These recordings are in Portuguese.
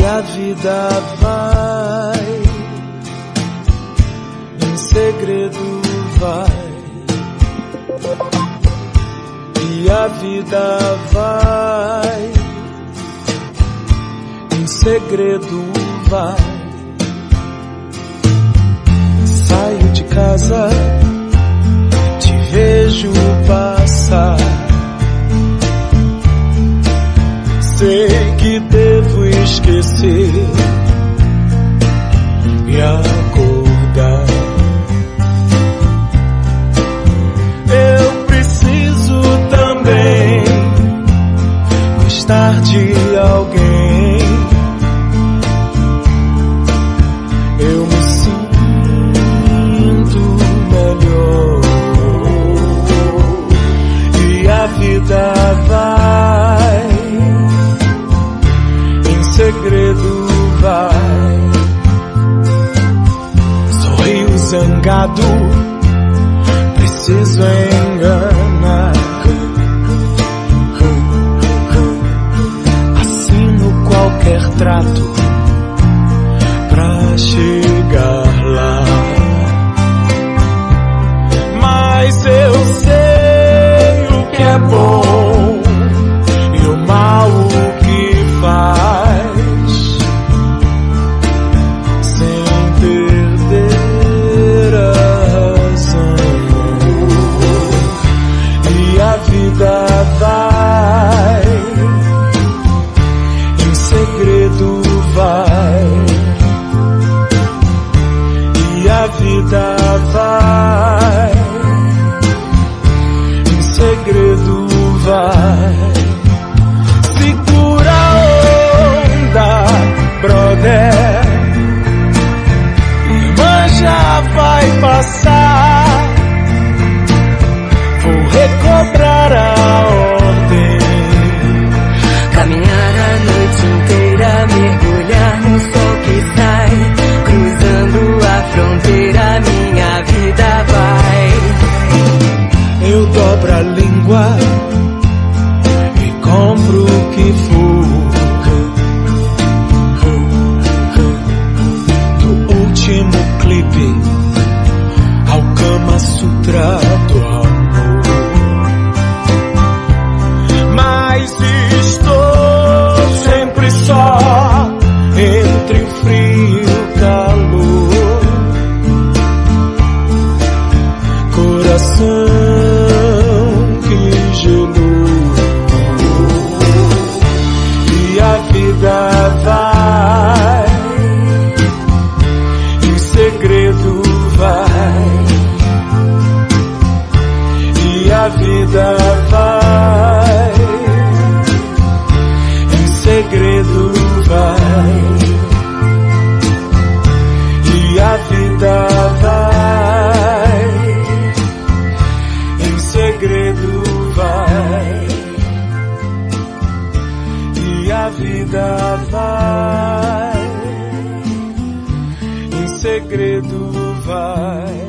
a vida vai, em segredo vai, e a vida vai, em segredo vai. Saio de casa, te vejo passar, sei que devo esquecer e acordar. Eu preciso também gostar de alguém. Eu me sinto melhor e a vida vai, em segredo vai. Sorrio zangado, preciso enganar. Assino qualquer trato pra chegar lá, mas eu sei o que é bom e o mal o que faz, sem perder a razão. E a vida vai, em segredo vai, e a vida vai, em segredo vai. Segura a onda, brother, irmã já vai passar. Vou recobrar a ordem, caminhar a noite inteira, mergulhar no sol que sai, cruzando a fronteira, minha vida vai. eu dobro a língua e compro o que for, do último clipe ao Kama Sutra do amor. Mas estou sempre só, entre o frio e o calor. Coração que gelou, e a vida vai, em segredo vai, e a vida vai, em segredo vai, e a vida vai, em segredo vai, e a vida vai, em segredo vai,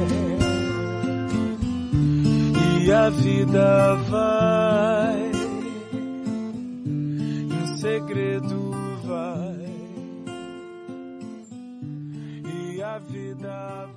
e a vida vai, em segredo vai, e a vida